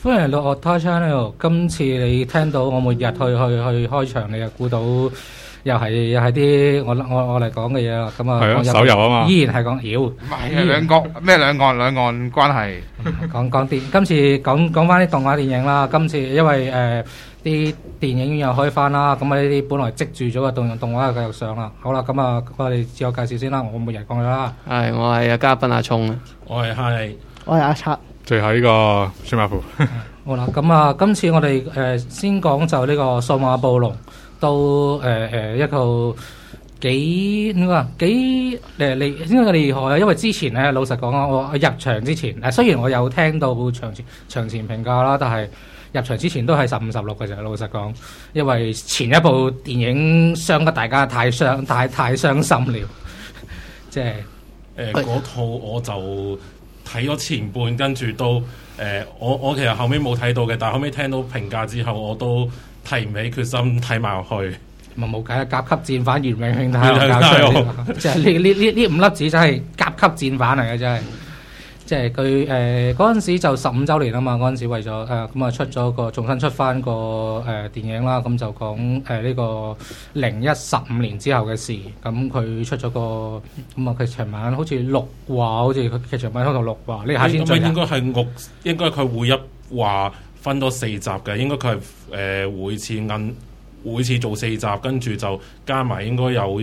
歡迎嚟到 Otai Channel。今次你聽到我每日去開場，你就估到又係啲我嚟講嘅嘢啦。咁啊， 係啊，手遊啊嘛， 依然係講妖， 唔係啊，兩岸關係。 講電，今次講翻啲動畫電影啦。今次因為啲電影院又開翻啦，咁啊呢啲本來積住咗嘅動畫又繼續上啦。好啦，咁啊我哋自我介紹先啦。我每日講咗啦。 係，我係嘉賓阿聰啊， 我係哈利， 我係阿七。 最後呢個孫馬富。 好啦，咁啊，今次我哋先講就呢個數碼暴龍，都一套幾點講啊？幾應該厲害啊！因為之前咧，老實講啊，我入場之前雖然我有聽到場前評價啦，但係入場之前都係15、16嘅啫。老實講，因為前一部電影傷得大家太傷心了，即係嗰套我就睇咗前半，跟住都我其實後尾冇睇到嘅，但係後尾聽到評價之後，我都提唔起決心睇埋落去。 咪冇計啊！甲級戰犯袁永慶睇教出，即係呢5粒子真係甲級戰犯嚟嘅，真係。即係佢嗰陣時就15週年啊嘛，嗰陣時為咗咁啊出咗重新出翻個電影啦，咁就講呢個0115年之後嘅事。咁佢出咗個咁啊劇場版好似6話，好似佢劇場版開到6話。呢下先最應該係應該佢每一話分多4集嘅，應該佢係每次做4集，跟住就加埋應該有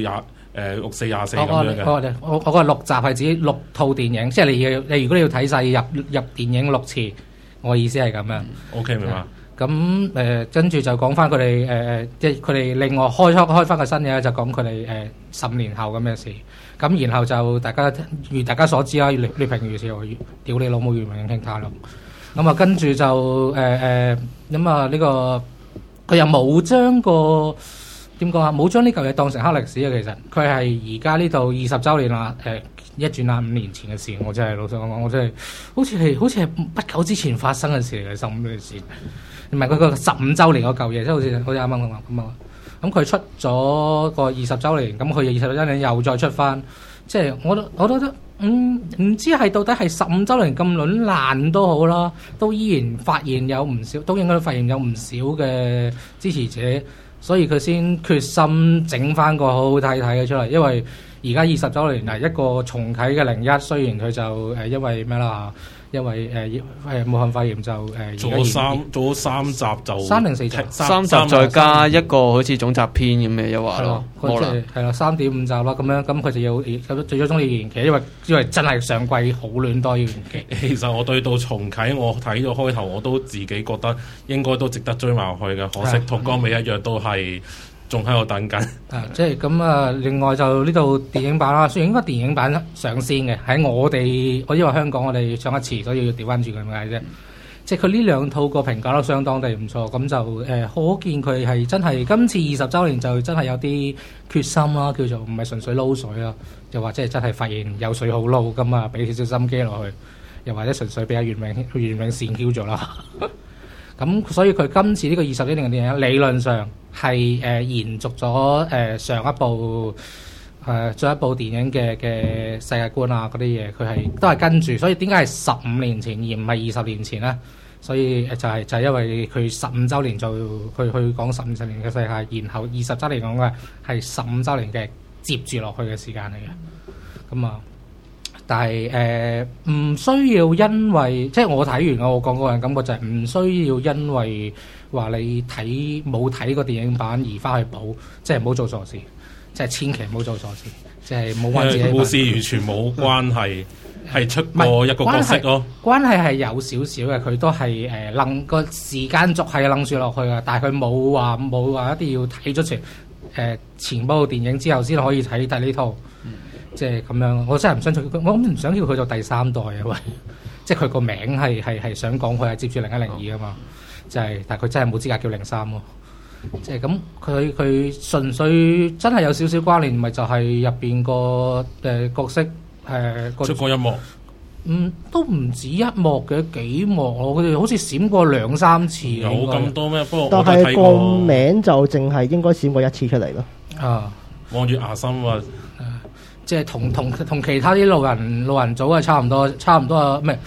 64、24咁樣嘅。 我個6集係指6套電影，即係你如果你要睇晒入電影6次，我意思係咁樣。 OK， 明白。 咁跟住就講翻佢哋即係佢哋另外開翻個新嘢，就講佢哋10年後咁嘅事。咁然後就如大家所知啦，劣評如潮，屌你老母袁永慶太郎。咁啊跟住就咁啊呢個。佢又冇將點講啊？冇將呢嚿嘢當成黑歷史啊！其實佢係而家呢度20週年啦。一轉眼5年前嘅事，我真係老實講，我真係好似係不久之前發生嘅事嚟嘅，15年前。唔係佢個15週年嗰嚿嘢，即係好似啱啱咁啊！咁佢出咗個20週年，咁佢20週年又再出翻，即係我都覺得唔知係到底係15週年咁卵爛都好啦，都依然發現有唔少，都應該發現有唔少嘅支持者，所以佢先決心整翻個好好睇嘅出嚟。因為而家20週年一個重啟嘅01，雖然佢就因為咩啦，因為武漢肺炎就做咗3集就 3定4集 ，3集再加一個好似總集篇咁嘅一話咯， 係啦3.5集啦咁樣，咁佢就要最終要延期，因為真係上季好亂多要延期。 其實我對到重啟，我睇咗開頭我都自己覺得應該都值得追埋落去嘅，可惜同江美一樣都係仲喺度等緊。 即係咁啊！另外就呢度電影版啦，雖然應該電影版上先嘅，喺我因為香港我哋上一次，所以要調翻轉咁解啫。即係佢呢兩套個評價都相當地唔錯，咁就可見佢係真係今次20週年就真係有啲決心啦，叫做唔係純粹撈水啦，又或者係真係發現有水好撈咁啊，俾少少心機落去，又或者純粹俾阿袁永善 Q 咗啦。咁所以佢今次呢個20週年嘅電影理論上係延續咗上一部電影嘅世界觀啊嗰啲嘢，佢都係跟住，所以點解係15年前而唔係20年前咧？所以就係因為佢15週年就去講15年嘅世界，然後20週年講嘅係15週年嘅接住落去嘅時間嚟嘅。咁啊，但係唔需要因為即係我睇完我講個人感覺就係唔需要因為話你冇睇個電影版而翻去補，即係唔好做傻事，即係千祈唔好做傻事，即係冇揾自己。 故事完全冇關係，係出過一個角色咯。關係係有少少嘅，佢都係楞個時間軸係楞住落去嘅，但係佢冇話一定要睇咗前部電影之後先可以睇呢套。即係咁樣，我真係唔想我唔想叫佢做第3代啊！喂，即係佢個名係想講佢係接住01、02啊嘛，但係佢真係冇資格叫03咯。即係咁，佢純粹真係有少少關聯，咪就係入邊個角色出過一幕， 都唔止一幕嘅，幾幕佢哋好似閃過2、3次。 有咁多咩？不過但係個名就淨係應該閃過1次出嚟咯。 啊， 望住牙心啊！即係同其他啲路人組係差唔多啊！咩？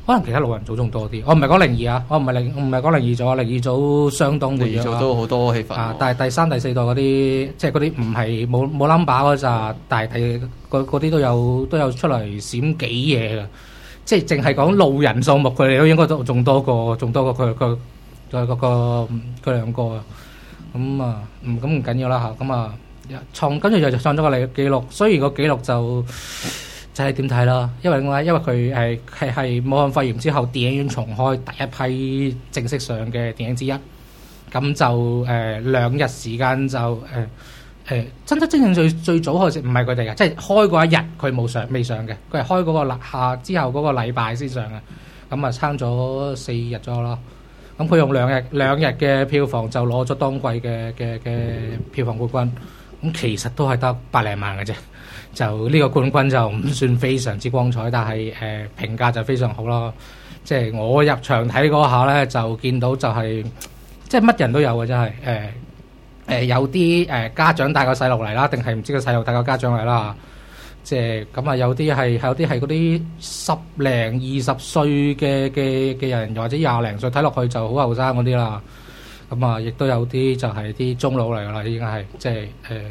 可能其他老人組仲多啲。我唔係講靈異啊，我唔係講靈異組啊，靈異組相當活躍做都好多戲份啊。但係第3、第4代嗰啲，即係嗰啲唔係冇 number 嗰扎，但係嗰啲都有出嚟閃幾嘢㗎。即係淨係講路人數目，佢哋都應該都仲多過佢兩個啊。咁啊，咁唔緊要啦嚇。咁啊，跟住就創咗個紀錄。雖然個紀錄就係點睇啦，因為佢係武漢肺炎之後電影院重開第一批正式上嘅電影之一。咁就2日時間就真正最早開始唔係佢哋嘅，即係開嗰一日佢未上嘅，佢係開嗰個之後嗰個禮拜先上嘅。咁啊撐咗4日左右啦。咁佢用2日嘅票房就攞咗當季嘅票房冠軍。咁其實都係得百零萬嘅啫。就呢個冠軍就唔算非常之光彩，但係評價就非常好咯。即係我入場睇嗰下咧，就見到就係即係乜人都有嘅，真係有啲家長帶個細路嚟啦，定係唔知個細路帶個家長嚟啦。即係咁啊，有啲係嗰啲10零20歲嘅人，或者20零歲睇落去就好後生嗰啲啦。咁啊，亦都有啲就係啲中佬嚟噶啦，已經係即係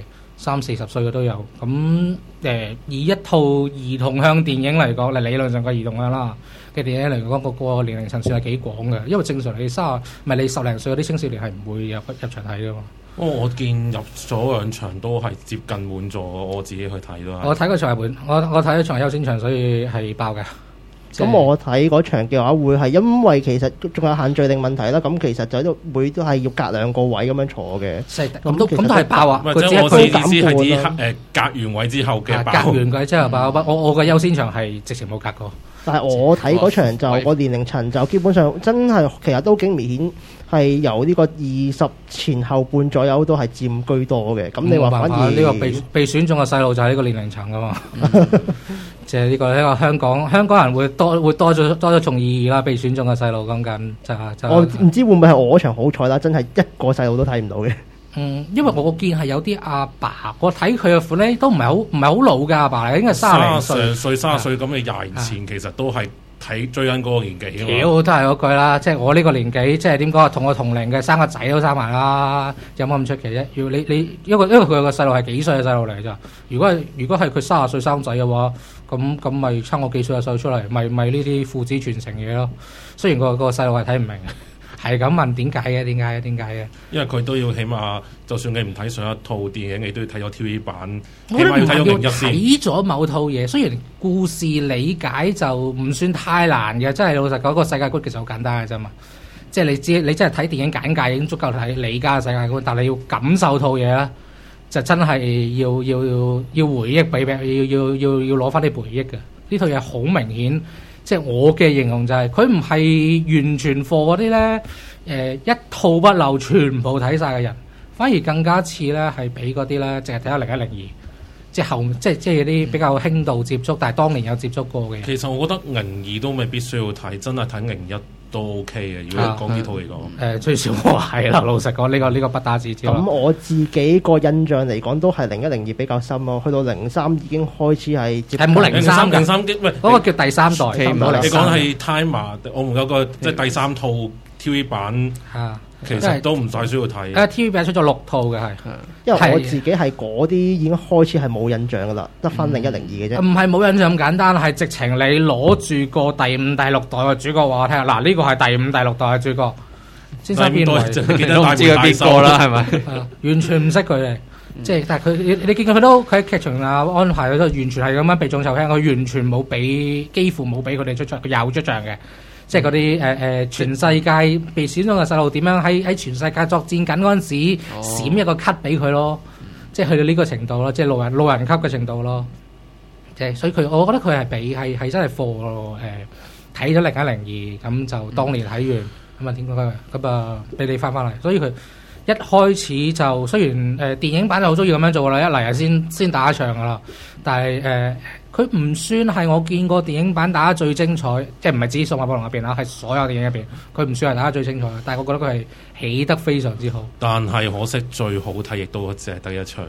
30-40歲嘅都有。咁以一套兒童向電影嚟講，理論上個兒童向啦嘅電影嚟講，個年齡層算係幾廣嘅。因為正常你10零歲嗰啲青少年係唔會入場睇噶嘛。 我見入咗2場都係接近滿座，我自己去睇都係。我睇嗰場係滿，我睇咗場優先場，所以係爆嘅。 咁我睇嗰場嘅話，會係因為其實仲有限聚令問題啦。咁其實就都係要隔2個位咁樣坐嘅。 咁都係爆啊！ 或者我意思係啲隔完位之後嘅爆。 隔完位之後爆，我嘅優先場係直情冇隔過。 但係我睇嗰場就個年齡層就基本上真係其實都幾明顯係由呢個20前後半左右都係佔居多嘅。咁你話反而呢個被選中嘅細路就係呢個年齡層噶嘛？即係呢個香港人會多咗重意義啦。被選中嘅細路講緊就我唔知會唔會係我嗰場好彩啦，真係一個細路都睇唔到嘅。 因為我見係有啲阿爸，我睇佢嘅款咧都唔係好老嘅阿爸嚟，應該30歲 30歲咁嘅廿年前，其實都係追緊嗰個年紀啊嘛。 屌都係嗰句啦，即係我呢個年紀，即係點講啊？同我同齡嘅生個仔都生埋啦，有冇咁出奇啫？要你因為佢個細路係幾歲嘅細路嚟咋？如果係佢30歲生仔嘅話，咁咪差我幾歲嘅細路出嚟，咪呢啲父子傳承嘢咯。雖然個細路係睇唔明。係咁問點解嘅？ 因為佢都要起碼，就算你唔睇上一套電影，你都要睇咗 TV 版，起碼要睇咗01先。 睇咗某套嘢，雖然故事理解就唔算太難嘅，真係老實講，個世界觀其實好簡單嘅啫嘛。即係你真係睇電影簡介已經足夠睇理解嘅世界觀，但係你要感受套嘢咧，就真係要回憶俾要攞翻啲回憶嘅。呢套嘢好明顯。即係我嘅形容就係佢唔係完全貨嗰啲咧，一套不漏全部睇晒嘅人，反而更加似咧係俾嗰啲咧淨係睇咗0102，即係啲比較輕度接觸，但係當年有接觸過嘅。 其實我覺得02都未必需要睇，真係睇01都 OK 嘅。如果講呢套嚟講， 最少我係啦。老實講，呢個不打自招。 咁我自己個印象嚟講，都係0102比較深咯。去到03已經開始係接。 係冇03 喂， 嗰個叫第3代。 你講係 Timer， 我們有個即係第3套 TV 版。其實都唔使需要睇。 TV 版出咗6套嘅係， 因為我自己係嗰啲已經開始係冇印象噶啦，得翻0102嘅啫。 唔係冇印象咁簡單，係直情你攞住個第5、第6代嘅主角話我聽下，嗱呢個係第5、第6代嘅主角，先生邊位？ 都唔知佢邊個啦，係咪？ 完全唔識佢哋，即係但係佢你見佢都佢喺劇場安排，佢都完全係咁樣避重就輕，佢完全冇俾，幾乎冇俾佢哋出場，佢有出場嘅。即係嗰啲全世界被選中嘅細路點樣喺全世界作戰緊嗰陣時閃一個 cut 俾佢咯，即係去到呢個程度咯，即係路人級嘅程度咯。即係所以我覺得佢係真係貨咯。睇咗0102咁就當年睇完咁啊點講咁啊俾你翻嚟，所以佢一開始就雖然電影版就好中意咁樣做啦，一嚟就先打一場噶啦，但係佢唔算係我見過電影版打得最精彩，即係唔係指《數碼暴龍》入邊啦，係所有電影入邊，佢唔算係打得最精彩，但係我覺得佢係起得非常之好。 但係可惜最好睇亦都只係得一場。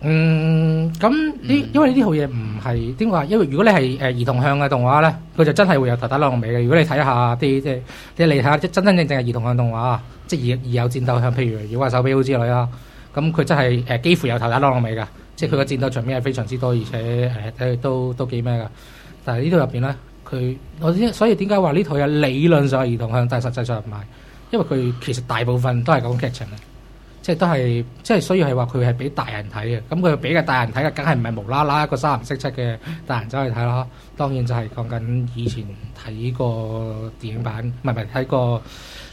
咁因為呢套嘢唔係點話？因為如果你係兒童向嘅動畫咧，佢就真係會有頭打落尾嘅。如果你睇下啲即係你睇下真正係兒童向動畫，即係而有戰鬥向，譬如《妖怪手錶》之類啦，咁佢真係幾乎有頭打落尾㗎。即係佢個戰鬥場面係非常之多，而且都幾咩㗎。但係呢套入邊咧，所以點解話呢套嘢理論上係兒童向，但係實際上唔係，因為佢其實大部分都係講劇情嘅。即係都係，即係所以係話佢係俾大人睇嘅。咁佢俾嘅大人睇嘅，梗係唔係無啦啦一個三唔識七嘅大人走去睇啦。當然就係講緊以前睇過電影版，唔係睇過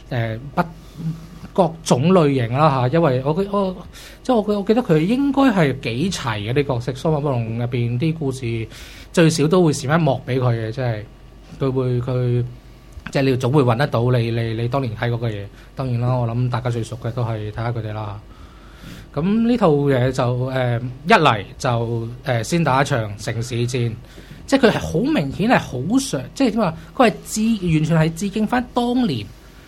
各種類型啦嚇。因為我記得佢應該係幾齊嘅啲角色，《數碼暴龍》入邊啲故事最少都會閃一幕俾佢嘅，即係佢。即係你總會揾得到你當年睇過嘅嘢。當然啦，我諗大家最熟嘅都係睇下佢哋啦。咁呢套嘢就一嚟就先打一場城市戰，即係佢係好明顯係好常，即係點話？佢係完全係致敬翻當年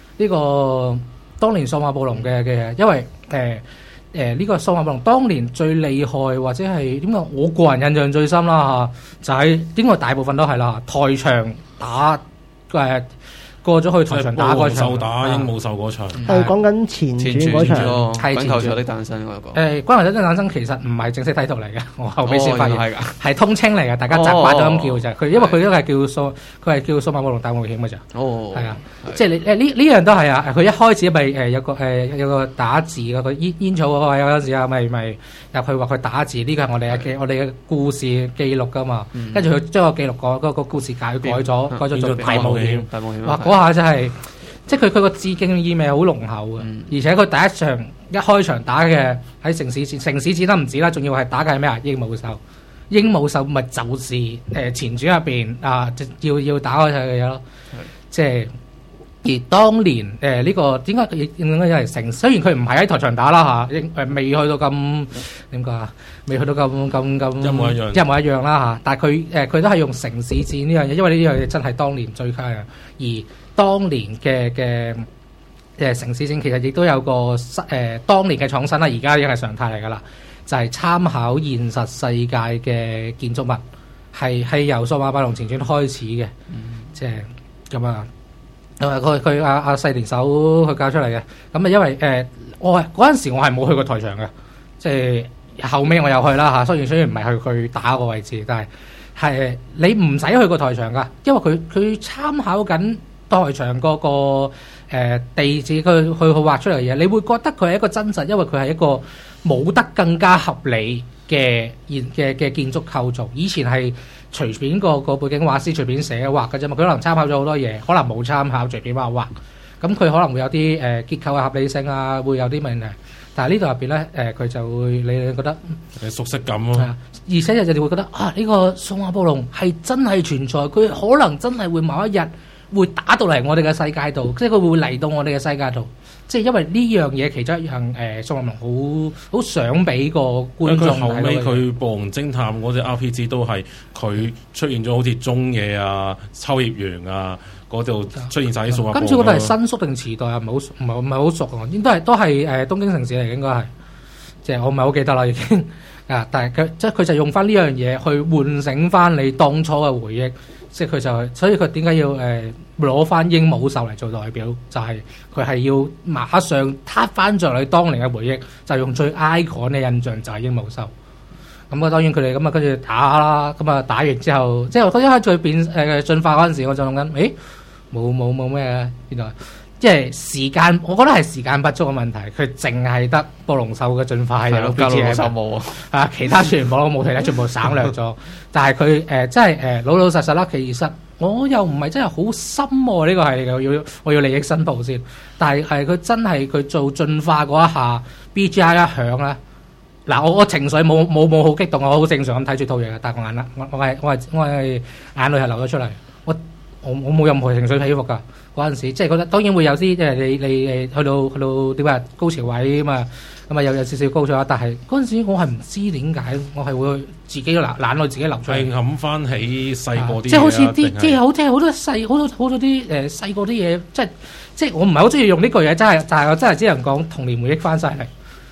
數碼暴龍嘅，因為呢個數碼暴龍當年最厲害或者係點講？我個人印象最深啦嚇，就係應該大部分都係啦，台場打過咗去台場打嗰場， 鸚鵡獸嗰場， 係講緊前傳嗰場， 係滾球場的誕生嗰個。 滾球場的誕生其實唔係正式睇圖嚟嘅，我後尾先發現係通稱嚟嘅，大家習慣咗咁叫就佢，因為佢都係叫數碼暴龍大冒險嘅咋。哦，係啊，即係你呢樣都係啊！佢一開始咪有個打字嗰個煙草嗰個有陣時啊，咪入去話佢打字，呢個係我哋嘅故事記錄噶嘛。跟住佢將個記錄嗰個故事改咗做大冒險。哇！嗰下真係，即係佢個致敬意味好濃厚嘅，而且佢第一開場打嘅喺城市戰都唔止啦，仲要係打嘅係咩啊？鸚鵡獸咪就是前傳入邊啊，要打開佢嘅嘢咯。即係而當年呢個點解應該係城？雖然佢唔係喺台場打啦嚇，未去到咁點講啊？未去到咁一模一樣啦嚇，但係佢都係用城市戰呢樣嘢，因為呢樣嘢真係當年最佳嘅。而當年嘅城市戰其實亦都有個當年嘅創新啦，而家已經係常態嚟㗎啦，就係參考現實世界嘅建築物，係由數碼暴龍前傳開始嘅，即係咁啊。佢阿細田守去教出嚟嘅，咁啊因為我嗰陣時我係冇去過台場嘅，即係後尾我又去啦嚇。雖然唔係去佢打個位置，但係你唔使去過台場噶，因為佢參考緊台場嗰個地址，佢去畫出嚟嘅嘢，你會覺得佢係一個真實，因為佢係一個冇得更加合理嘅建築構造。以前係隨便個背景畫師隨便寫畫嘅啫嘛，佢可能參考咗好多嘢，可能冇參考隨便畫。咁佢可能會有啲結構嘅合理性啊，會有啲問題。但係呢度入邊咧，佢就會你覺得熟悉感咯。 而且你會覺得呢個數碼暴龍係真係存在，佢可能真係會某一日會打到嚟我哋嘅世界度，即係佢會嚟到我哋嘅世界度。即係因為呢樣嘢其中一樣數碼暴龍好想俾個觀眾睇。 後尾佢暴龍偵探嗰隻 RPG 都係佢出現咗好似中野啊、秋葉原啊嗰度出現晒啲數碼暴龍。今次嗰度係新宿定池袋啊？唔係好熟啊，應該都係東京城市嚟，應該係。即係我唔係好記得啦已經啊，但係佢就用翻呢樣嘢去喚醒翻你當初嘅回憶。即係佢就係，所以佢點解要攞翻鸚鵡獸嚟做代表？就係佢係要馬上撻翻着你當年嘅回憶，就用最 icon 嘅印象就係鸚鵡獸。咁啊，當然佢哋咁啊跟住打啦，咁啊打完之後，即係我一開始變進化嗰陣時，我就諗緊，冇咩啊，原來即係時間，我覺得係時間不足嘅問題。佢淨係得暴龍獸嘅進化係有 BGM 冇啊，其他全部都冇睇，全部省略咗。但係佢真係老實實啦。其實我又唔係真係好深喎，呢個係我要利益申報先。但係佢真係佢做進化嗰一下 BGM 一響咧，嗱我情緒冇好激動，我好正常咁睇住套嘢嘅，但係我係眼淚係流咗出嚟。我冇任何情緒起伏㗎嗰陣時，即係覺得當然會有啲即係你去到點啊高潮位咁啊有少少高咗，但係嗰陣時我係唔知點解，我係會自己眼淚自己流出嚟。係諗翻起細個啲嘢，即係好似啲即係好多好多啲細個啲嘢，即係我唔係好中意用呢句嘢，真係，但係我真係只能講童年回憶翻晒嚟。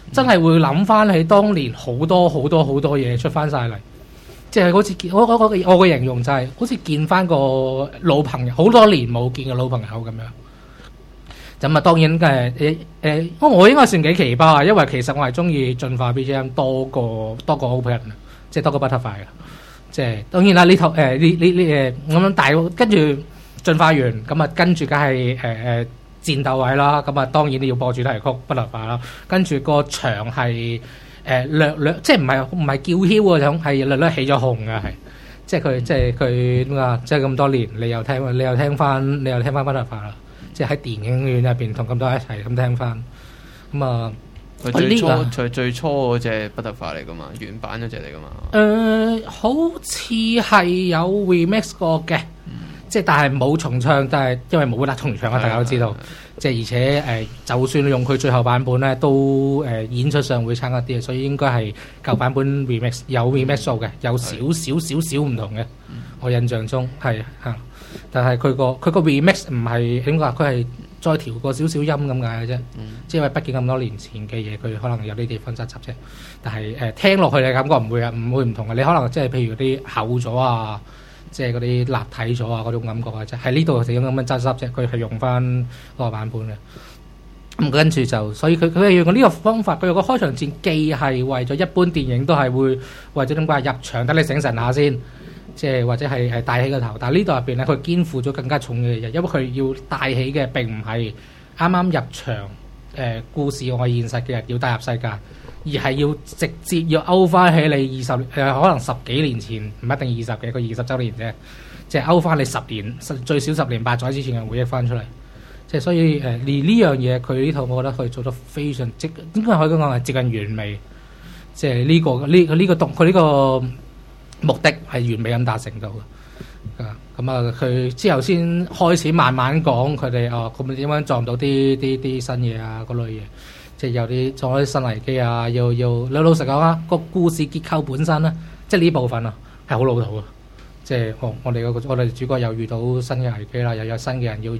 真係會諗翻起當年好多嘢出翻晒嚟，即係好似我個形容就係好似見翻個老朋友，好多年冇見嘅老朋友咁樣。咁啊，當然我應該算幾奇葩啊，因為其實我係中意進化 BGM 多過 Open， 即係多過 Butterfly 嘅。即係當然啦，呢套咁樣大跟住進化完，咁啊跟住梗係戰鬥位啦。咁啊當然你要播主題曲 Butterfly 啦。跟住個場係略即係唔係叫囂嗰種，係略起咗紅嘅係。即係佢點啊？即係咁多年，你又聽翻 Butterfly 啦。即係喺電影院入邊同咁多一齊咁聽翻，咁啊， 佢最初嗰隻 Butterfly 嚟噶嘛，原版嗰隻嚟噶嘛。 好似係有 remix 過嘅，即係但係冇重唱，但係因為冇得重唱啊，大家都知道。即係而且就算用佢最後版本咧，都演出上會差一啲，所以應該係舊版本 remix 有 remix 數嘅，有少少唔同嘅。我印象中係嚇。但係佢個 remix 唔係點講？佢係再調過少少音咁解嘅啫。即係因為畢竟咁多年前嘅嘢，佢可能有啲地方執啫。但係聽落去嘅感覺唔會唔同嘅。你可能即係譬如啲厚咗啊，即係嗰啲立體咗啊嗰種感覺嘅啫。喺呢度就咁樣執啫。佢係用翻嗰個版本嘅。咁跟住就，所以佢係用呢個方法。佢用個開場戰既係為咗一般電影都係會為咗點解入場等你醒神下先。即係或者係帶起個頭，但係呢度入邊咧，佢肩負咗更加重嘅嘢，因為佢要帶起嘅並唔係啱啱入場故事我係現實嘅人要帶入世界，而係要直接要勾翻起你可能10幾年前唔一定20嘅個20週年啫，即係勾翻你10年最少10年8載之前嘅回憶翻出嚟。即係所以連呢樣嘢佢呢套我覺得佢做得非常應該可以講係接近完美。即係佢呢個目的係完美咁達成到嘅，咁啊佢之後先開始慢慢講佢哋咁點樣撞到啲新嘢啊嗰類嘢，即係有啲撞到啲新危機啊，要老實講啊，個故事結構本身咧，即係呢部分啊係好老土啊，即係我哋主角又遇到新嘅危機啦，又有新嘅人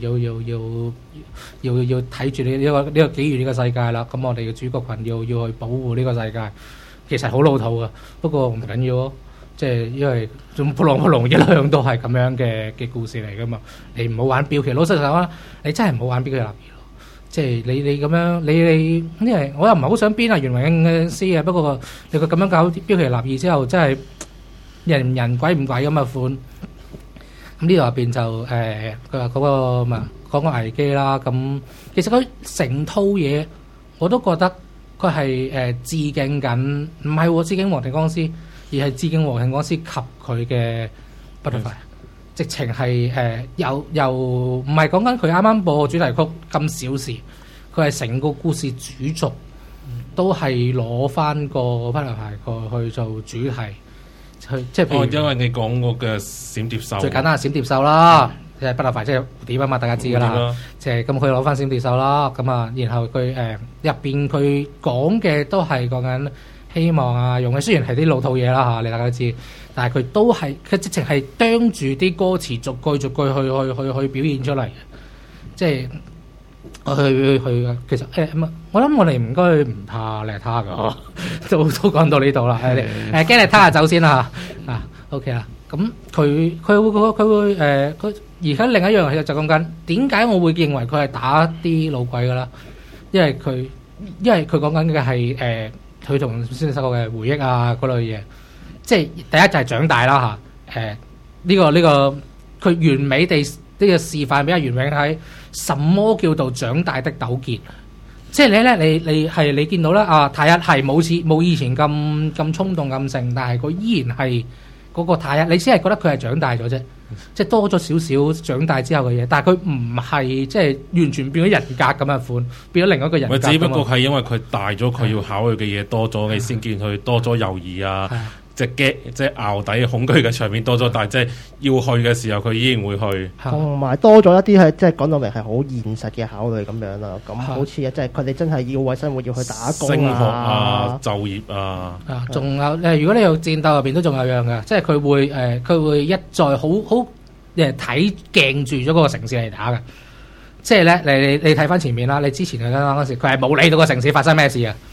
要睇住呢個機遇呢個世界啦，咁我哋嘅主角群要去保護呢個世界，其實好老土啊，不過唔緊要咯。即係因為仲不龍一向都係咁樣嘅故事嚟噶嘛，你唔好玩標奇，老實講啊，你真係唔好玩標奇立異咯。即係你咁樣，你因為我又唔係好想編啊袁榮嘅詩啊，不過你佢咁樣搞標奇立異之後，真係人鬼唔鬼咁嘅款。咁呢度入邊就佢話嗰個講個危機啦。咁其實佢成套嘢我都覺得佢係致敬緊，唔係致敬黃庭光師。而係致敬黃庭光師及佢嘅 Butterfly，直情係又唔係講緊佢啱啱播主題曲咁小事，佢係成個故事主軸都係攞翻個 Butterfly 過去做主題，即係譬如因為你講過嘅閃蝶獸， 最簡單係閃蝶獸啦，即係 Butterfly 即係蝴蝶啊嘛，大家知㗎啦，即係咁佢攞翻閃蝶獸啦，咁啊，然後佢入邊佢講嘅都係講緊。希望啊，用嘅雖然係啲老套嘢啦嚇，你大家都知，但係佢都係佢直情係啄住啲歌詞逐句去表現出嚟嘅，即係去其實我諗我哋唔該唔怕叻他㗎，都講到呢度啦，驚叻他走先啦嚇，OK 啦，咁佢會佢而家另一樣嘢就講緊點解我會認為佢係打啲老鬼㗎啦，因為佢講緊嘅係佢同先生嘅回憶啊嗰類嘢，即係第一就係長大啦嚇，呢個佢完美地呢個示範俾阿袁永睇，什麼叫做長大的糾結？即係你見到啦啊，太一係冇以前咁衝動咁盛，但係佢依然係嗰個太一，你先係覺得佢係長大咗啫，即係多咗少少長大之後嘅嘢，但係佢唔係即係完全變咗人格咁嘅款，變咗另一個人格。 只不過係因為佢大咗，佢要考慮嘅嘢多咗，你先見佢多咗猶豫啊。即係淆底恐懼嘅場面多咗，但係即係要去嘅時候，佢依然會去。 同埋多咗一啲係即係講到明係好現實嘅考慮咁樣啦。咁好似即係佢哋真係要為生活要去打工升學啊、就業啊。 仲有如果你有戰鬥入邊都仲有樣嘅，即係佢會一再好睇鏡住咗嗰個城市嚟打嘅。即係咧，你睇翻前面啦，你之前嗰陣時，佢係冇理到個城市發生咩事啊。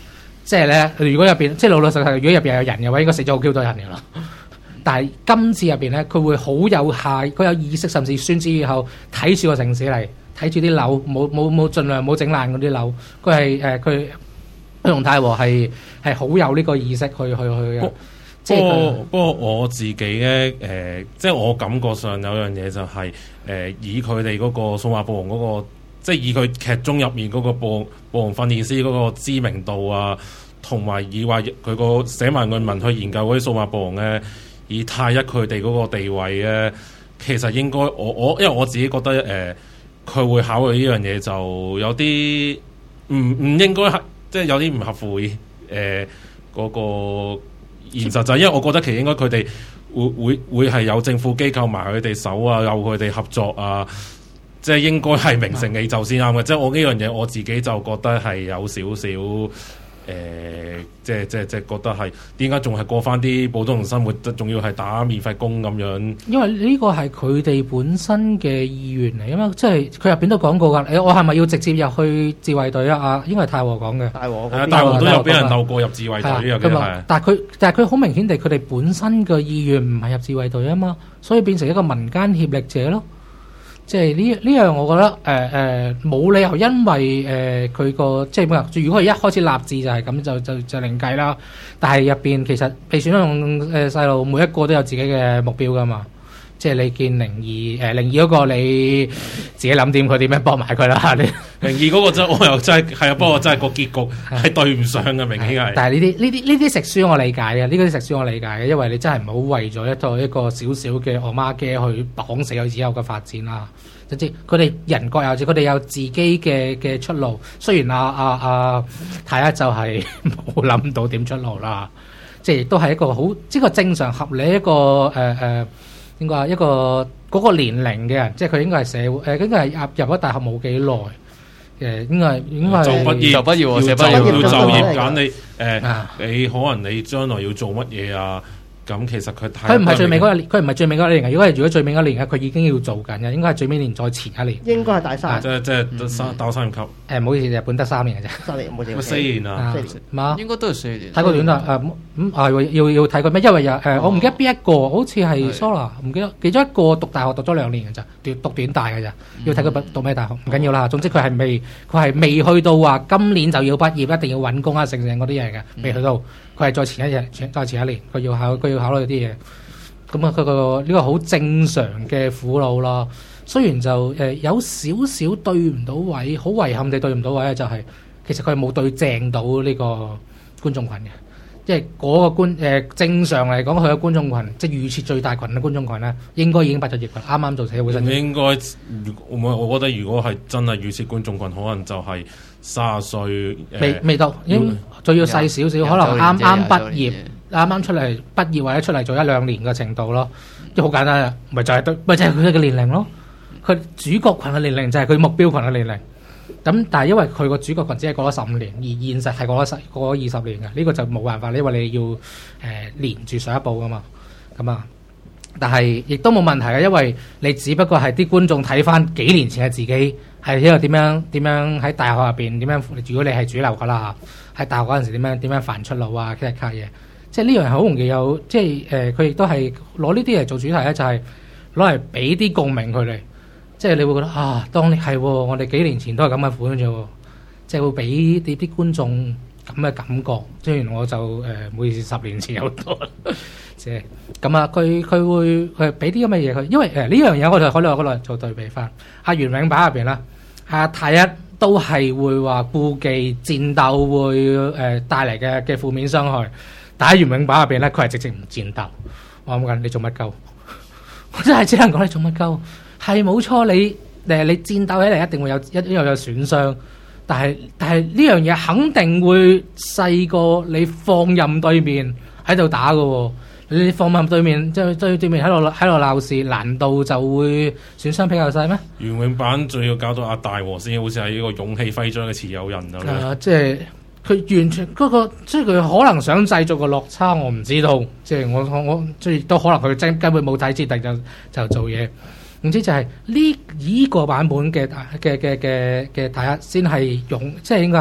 即係咧，如果入邊即係老實實，如果入邊有人嘅話，應該死咗好 Q 多人嘅啦。但係今次入邊咧，佢會好有下，佢有意識，甚至宣之以後睇住個城市嚟，睇住啲樓，冇盡量冇整爛嗰啲樓。佢係佢同太和係好有呢個意識去嘅。 不過我自己咧即係我感覺上有樣嘢就係、以佢哋嗰個數碼暴龍嗰個，即係以佢劇中入面嗰個暴龍訓練師嗰個知名度啊，同埋以話佢個寫埋論文去研究嗰啲數碼暴龍咧。以太一佢哋嗰個地位咧，其實應該因為我自己覺得佢會考慮呢樣嘢就有啲唔應該即係有啲唔合乎嗰個現實，就係因為我覺得其實應該佢哋會係有政府機構埋佢哋手啊，有佢哋合作啊，即係應該係名成利就先啱嘅。即係我呢樣嘢我自己就覺得係有少少。即係覺得係點解仲係過翻啲普通生活，仲要係打免費工咁樣？因為呢個係佢哋本身嘅意願嚟啊嘛，即係佢入邊都講過㗎。我係咪要直接入去自衛隊啊？應該係太和講嘅。 大和都有俾人鬥過入自衛隊嘅。 但係佢好明顯地，佢哋本身嘅意願唔係入自衛隊啊嘛，所以變成一個民間協力者咯。即係呢樣，我覺得冇理由，因為佢個即係咩？如果佢一開始立志就係咁，就另計啦。但係入邊其實被選中細路每一個都有自己嘅目標噶嘛。即係你見零二嗰個，你自己諗掂佢點樣幫埋佢啦。零二嗰個真我又真係啊，不過真係個結局係對唔上嘅，明顯係。 但係呢啲食書我理解嘅，呢啲食書我理解嘅，因為你真係唔好為咗一個小小嘅我媽嘅去綁死佢之後嘅發展啦。即係佢哋人各有志，佢哋有自己嘅出路。雖然太一就係冇諗到點出路啦，即係亦都係一個好即係個正常合理一個應該係一個嗰個年齡嘅人，即係佢應該係社會應該係入咗大學冇幾耐，應該係就畢業就畢業要就業揀你你可能你將來要做乜嘢啊？咁其實佢唔係最尾嗰一年，佢唔係最尾嗰一年。如果最尾嗰一年佢已經要做緊嘅，應該係最尾年再前一年。 應該係大三， 即係大三級。 唔好意思，日本得3年嘅啫。 3年冇錯。 4年啊？ 應該都係4年。 睇過短啦，要睇過咩？因為我唔記得邊一個，好似係 Sora，唔記得其中一個讀大學讀咗2年嘅咋，讀短大嘅咋。要睇佢讀咩大學，唔緊要啦。總之佢係未去到話今年就要畢業，一定要揾工啊，成嗰啲嘢嘅，未去到。佢係再前一年，佢要考慮啲嘢。咁啊，佢呢個好正常嘅苦惱咯。雖然就有少少對唔到位，好遺憾地對唔到位咧，就係其實佢係冇對正到呢個觀眾群嘅。即係嗰個正常嚟講，佢嘅觀眾群，即係預設最大群嘅觀眾群咧，應該已經畢咗業㗎，啱啱做社會新。 應該我覺得如果係真係預設觀眾群，可能就係30歲未到，仲要細少少，可能啱啱畢業，啱啱出嚟畢業或者出嚟做1-2年嘅程度咯，即係好簡單啊，咪就係佢哋嘅年齡咯。佢主角群嘅年齡就係佢目標群嘅年齡。咁但係因為佢個主角群只係過咗15年，而現實係過咗20年嘅，呢個就冇辦法，因為你要連住上一步噶嘛。咁啊，但係亦都冇問題嘅，因為你只不過係啲觀眾睇翻幾年前嘅自己係一個點樣喺大學入邊點樣，如果你係主流噶啦嚇，喺大學嗰陣時點樣犯出路啊，卡嘢，即係呢樣係好容易有，即係佢亦都係攞呢啲嚟做主題咧，就係攞嚟俾啲共鳴佢哋。即係你會覺得啊，當你係我哋幾年前都係咁嘅款啫，即係會俾啲觀眾咁嘅感覺。雖然我就唔好意思，10年前有多，即係咁啊。佢會俾啲咁嘅嘢佢，因為呢樣嘢我就可以攞嚟做對比翻。阿袁永版入邊啦，阿太一都係會話顧忌戰鬥會帶嚟嘅負面傷害，但喺袁永版入邊咧，佢係直接唔戰鬥。我諗緊你做乜鳩？我真係只能講你做乜鳩。係冇錯，你戰鬥起嚟一定會有損傷，但係呢樣嘢肯定會細過你放任對面喺度打㗎。你放任對面即係對面喺度鬧事，難道就會損傷比較細咩？ 袁永版仲要搞到阿大和先，好似係呢個勇氣徽章嘅持有人咁。 即係佢完全嗰個，即係佢可能想製造個落差，我唔知道。即係我即係都可能佢根本冇睇設定就做嘢。總之就係呢個版本嘅太一先係即係應該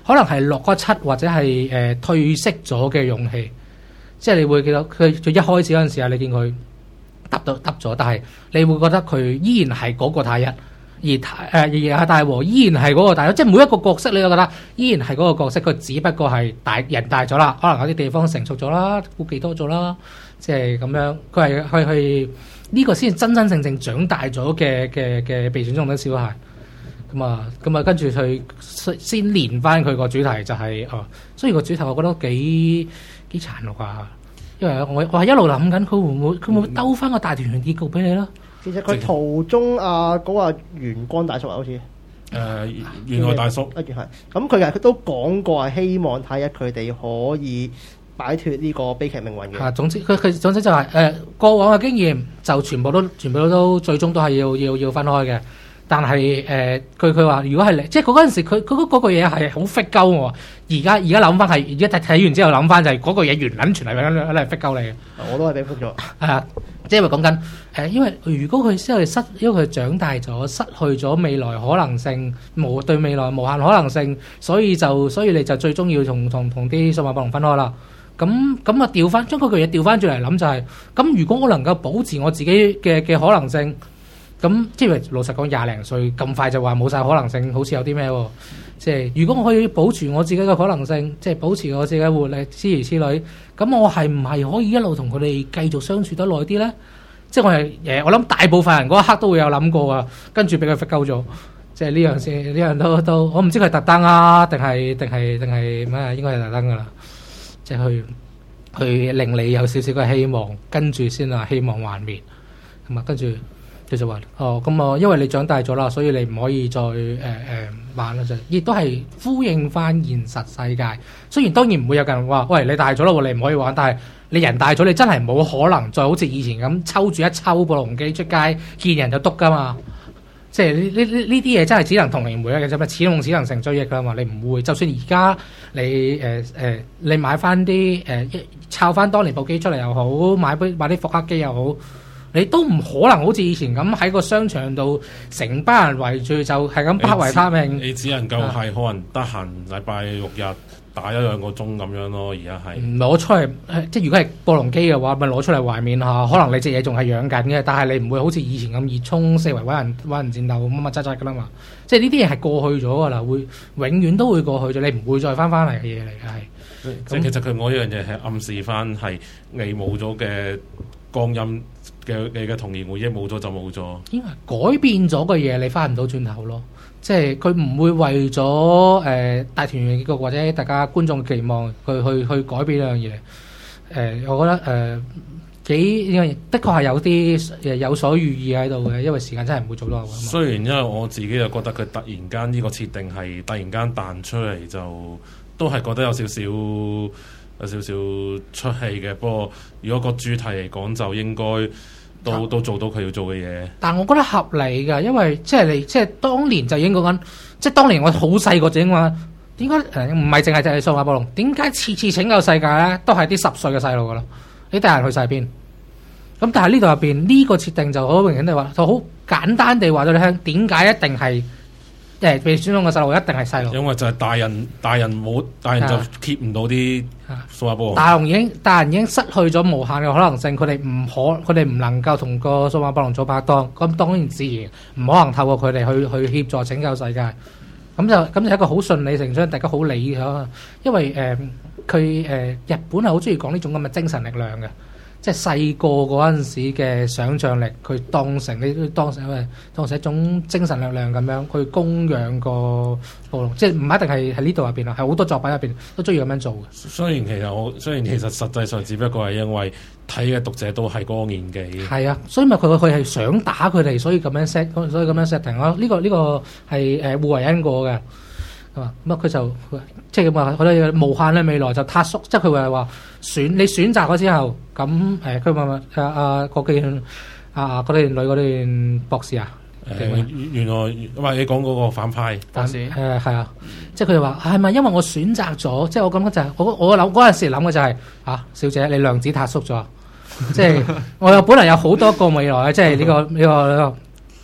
可能係落嗰漆或者係褪色咗嘅勇氣。即係你會記得佢一開始嗰陣時啊，你見佢揼咗，但係你會覺得佢依然係嗰個太一，而阿大和依然係嗰個大一，即係每一個角色你都覺得依然係嗰個角色，佢只不過係人大咗啦，可能有啲地方成熟咗啦，顧忌多咗啦，即係咁樣。佢係呢個先真正長大咗嘅被選中的小孩。咁啊，跟住佢先連翻佢個主題就係所以個主題我覺得幾殘酷啊！因為我係一路諗緊佢會唔會兜翻個大團圓結局俾你咯？ 其實佢途中嗰個元光大叔啊，好似元愛大叔係咁，佢都講過係希望太一佢哋可以擺脫呢個悲劇命運嘅。總之就係過往嘅經驗就全部都最終都係要分開嘅。但係佢話如果係你，即係嗰陣時佢嗰個嘢係好 fit 鳩我。而家諗翻係，而家睇完之後諗翻就係嗰個嘢完撚全係 fit 鳩你嘅。我都係俾 fit 咗。係啊，即係話講緊因為如果佢因為佢長大咗，失去咗未來可能性，對未來無限可能性，所以你就最終要同啲數碼暴龍分開啦。咁啊調翻將嗰句嘢調翻轉嚟諗就係，咁如果我能夠保持我自己嘅可能性。咁即係老實講，20零歲咁快就話冇晒可能性，好似有啲咩喎？即係如果我可以保持我自己嘅可能性，即係保持我自己嘅活力，諸如此類，咁我係唔係可以一路同佢哋繼續相處得耐啲咧？即係我諗大部分人嗰一刻都會有諗過啊，跟住俾佢 fit 鳩咗。即係呢樣都我唔知佢係特登啊，定係咩？應該係特登噶啦，即係去令你有少少嘅希望，跟住先啊希望幻滅，咁啊跟住。佢就話因為你長大咗啦，所以你唔可以再玩啦，就亦都係呼應翻現實世界。雖然當然唔會有人話，喂，你大咗啦，你唔可以玩。但係你人大咗，你真係冇可能再好似以前咁抽住一抽暴龍機出街見人就篤噶嘛。即係呢啲嘢真係只能同齡回憶嘅啫嘛，此夢只能成追憶噶嘛。你唔會，就算而家你買翻啲抄翻當年部機出嚟又好，買啲復刻機又好。你都唔可能好似以前咁喺個商場度成班人圍住就係咁包圍他命。 你只能夠係可能得閒禮拜六日打1-2個鐘咁樣咯。而家係攞出嚟，即係如果係暴龍機嘅話，咪攞出嚟懷緬下。可能你隻嘢仲係養緊嘅，但係你唔會好似以前咁熱衷四圍揾人戰鬥乜乜質質噶啦嘛。即係呢啲嘢係過去咗噶啦，會永遠都會過去咗，你唔會再翻嚟嘅嘢嚟嘅係。 即係其實佢嗰樣嘢係暗示翻係你冇咗嘅光陰。你嘅童年回憶冇咗就冇咗， 應該改變咗嘅嘢，你翻唔到轉頭咯。即係佢唔會為咗大團圓結局或者大家觀眾嘅期望去改變呢樣嘢。我覺得的確係有啲有所寓意喺度嘅，因為時間真係唔會做到。 雖然因為我自己又覺得佢突然間呢個設定係突然間彈出嚟，就都係覺得有少少出戲嘅。不過如果個主題嚟講，就應該都做到佢要做嘅嘢。但我覺得合理㗎，因為即係當年就已經講緊，即係當年我好細個就已經話，點解唔係淨係就係數碼暴龍？點解次拯救世界咧都係啲10歲嘅細路㗎啦？你帶人去晒邊？咁但係呢度入邊呢個設定就好明顯地話，就好簡單地話咗你聽，點解一定係？被選中嘅細路一定係細路，因為就係大人就 keep 唔到啲數碼暴龍。大人已經失去咗無限嘅可能性，佢哋唔能夠同個數碼暴龍做拍檔，咁當然自然唔可能透過佢哋去協助拯救世界。咁就一個好順理成章，大家好理嘅。因為日本係好中意講呢種咁嘅精神力量嘅。即係細個嗰陣時嘅想像力，佢當成一種精神力量咁樣去供養個暴龍，即係唔一定係喺呢度入邊啊，係好多作品入邊都中意咁樣做嘅。雖然其實實際上只不過係因為睇嘅讀者都係嗰個年紀。係啊，所以咪佢係想打佢哋，所以咁樣 setting 咯。呢個係互為因果嘅。咁佢就即係咁話，佢哋無限嘅未來就塌縮，即係佢話你選擇咗之後，咁佢問嗰段女嗰段博士啊，原來話你講嗰個反派博士係啊，即係佢哋話係咪因為我選擇咗？即係我感覺就係我諗嗰陣時諗嘅就係小姐你量子塌縮咗，即係我本來有好多個未來，即係呢個。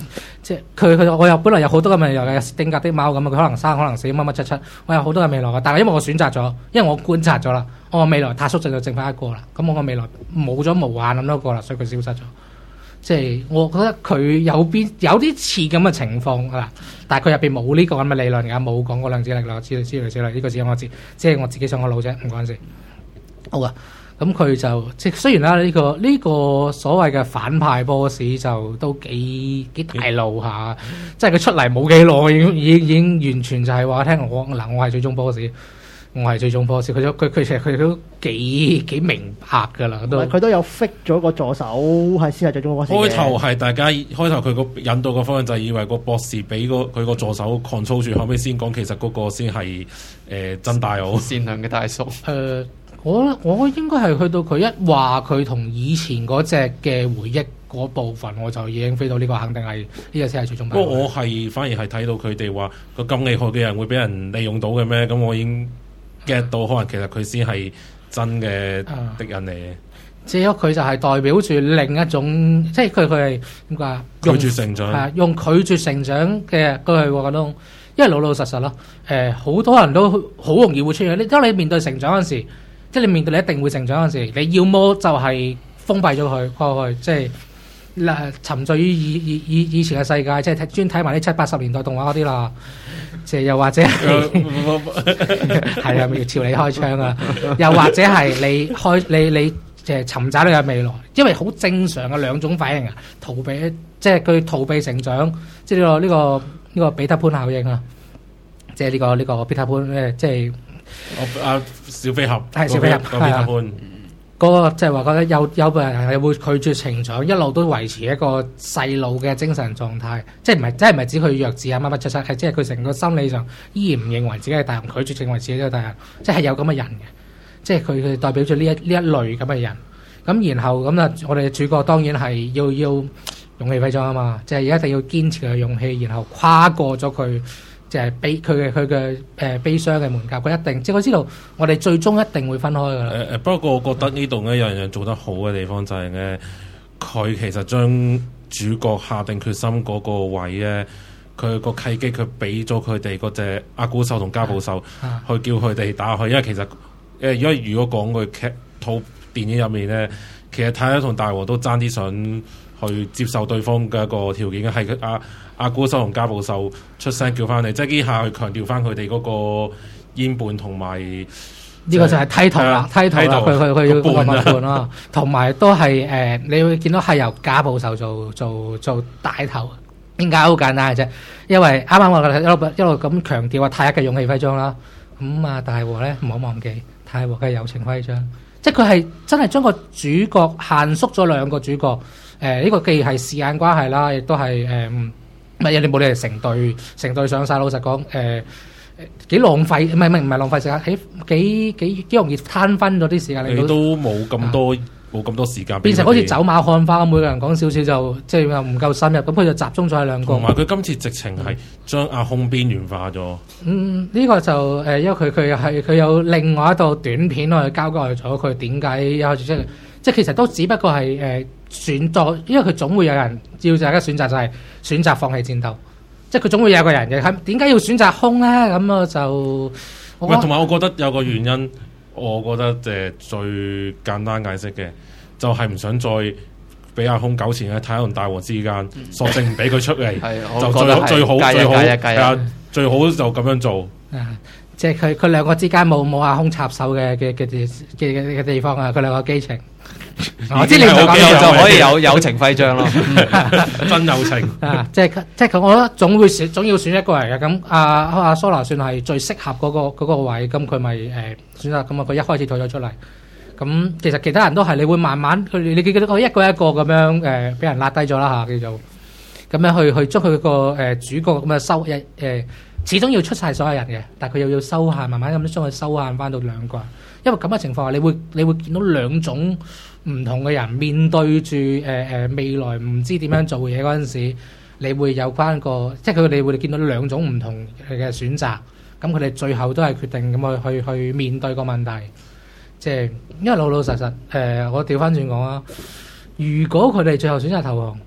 即係佢我有本來有好多嘅未來嘅丁格的貓咁啊，佢可能生可能死乜乜七七，我有好多嘅未來嘅，但係因為我選擇咗，因為我觀察咗啦，我未來太叔就剩翻一個啦，咁我個未來冇咗無限咁多個啦，所以佢消失咗。即係我覺得佢有啲似咁嘅情況啦，但係佢入邊冇呢個咁嘅理論㗎，冇講過量子力量之類，呢個只係我知，即係我自己上個腦啫，唔關事。好啊。咁佢就即係雖然啦，呢個所謂嘅反派 boss 就都幾大路下，即係佢出嚟冇幾耐，已經完全就係話聽我係最終 boss， 我係最終 boss， 佢其實佢都幾明白㗎啦，都佢都有 fit 咗個助手係先係最終 boss。 開頭係大家開頭佢個引導嘅方向就係以為個博士俾佢個助手 control 住，後尾先講其實嗰個先係真大佬善良嘅大叔。 我應該係去到佢一話佢同以前嗰隻嘅回憶嗰部分，我就已經飛到呢個肯定係呢個先係最終。 不過我反而係睇到佢哋話個咁厲害嘅人會俾人利用到嘅咩？咁我已經 get 到，可能其實佢先係真嘅敵人嚟嘅。 即係佢就係代表住另一種，即係佢係點講啊？ 拒絕成長， 用拒絕成長嘅嗰句話講，因為老老實實咯。好多人都好容易會出現。當你面對成長嗰時。即係你面對你一定會成長嗰陣時，你要麼就係封閉咗佢過去，即係沉醉於以前嘅世界，即係專睇埋啲70、80年代動畫嗰啲啦。即係又或者係係啊，要朝你開槍啊！又或者係你尋找你嘅未來，因為好正常嘅兩種反應啊，逃避即係佢逃避成長，即係呢個彼得潘效應啊，即係呢個彼得潘即係。 小飛俠係小飛俠，係啊，嗰個即係話覺得有個人係會拒絕成長，一路都維持一個細路嘅精神狀態，即係唔係指佢弱智啊乜乜七七，係即係佢成個心理上依然唔認為自己係大人，拒絕成為自己嘅大人，即係有咁嘅人嘅，即係佢代表住呢一類咁嘅人。咁然後咁啊，我哋嘅主角當然係要勇氣徽章啊嘛，即係一定要堅持佢嘅勇氣，然後跨過咗佢。就係佢嘅悲傷嘅門檻，佢一定即係佢知道我哋最終一定會分開㗎啦。 不過我覺得呢度咧有樣做得好嘅地方就係咧，佢其實將主角下定決心嗰個位咧，佢個契機佢俾咗佢哋嗰隻阿古獸同加布獸去叫佢哋打去，因為其實如果講佢套電影入面咧，其實太一同大和都爭啲想去接受對方嘅一個條件嘅，係佢阿古獸同加布獸出聲叫翻你，即係呢下去強調翻佢哋嗰個煙伴同埋呢個就係梯圖啦，梯圖啦，佢要個伴啦，同埋都係你會見到係由加布獸做帶頭，點解好簡單嘅啫？因為啱啱我一路咁強調太一嘅勇氣徽章啦，咁啊大和咧唔好忘記太和嘅友情徽章，即係佢係真係將個主角限縮咗兩個主角，呢個既係時間關係啦，亦都係乜嘢？你冇理由成隊上晒。老實講，幾浪費，唔係浪費時間，幾容易攤分咗啲時間。 你都冇咁多時間， 變成好似走馬看花，每個人講少少就即係又唔夠深入，咁佢就集中咗喺兩個。 同埋佢今次直情係將阿空邊緣化咗。 呢個就因為佢有另外一道短片去交代咗佢點解有即係其實都只不過係選擇，因為佢總會有人要大家選擇，就係選擇放棄戰鬥，即係佢總會有個人嘅。點解要選擇空咧？咁啊就同埋我覺得有個原因，我覺得最簡單解釋嘅就係唔想再俾阿空糾纏喺太一同大和之間，索性唔俾佢出嚟，就最好最好就咁樣做。 即係佢兩個之間冇阿空插手嘅地方啊！佢兩個基情，我知你就可以有友情徽章咯， 真友情啊！即係我覺得總要選一個人嘅。咁阿蘇拿算係最適合嗰個位，咁佢咪選擇咁啊？佢一開始退咗出嚟，咁其實其他人都係你會慢慢你記得佢一個咁樣俾人拉低咗啦嚇，叫做咁樣去將佢個主角咁樣收始終要出晒所有人嘅，但係佢又要收限，慢慢咁將佢收限翻到兩個人。因為咁嘅情況下，你會見到兩種唔同嘅人面對住未來唔知點樣做嘢嗰陣時，你會有關個即係你會見到兩種唔同嘅選擇。咁佢哋最後都係決定咁去面對個問題。即係因為老實實我調翻轉講啊，如果佢哋最後選擇投降，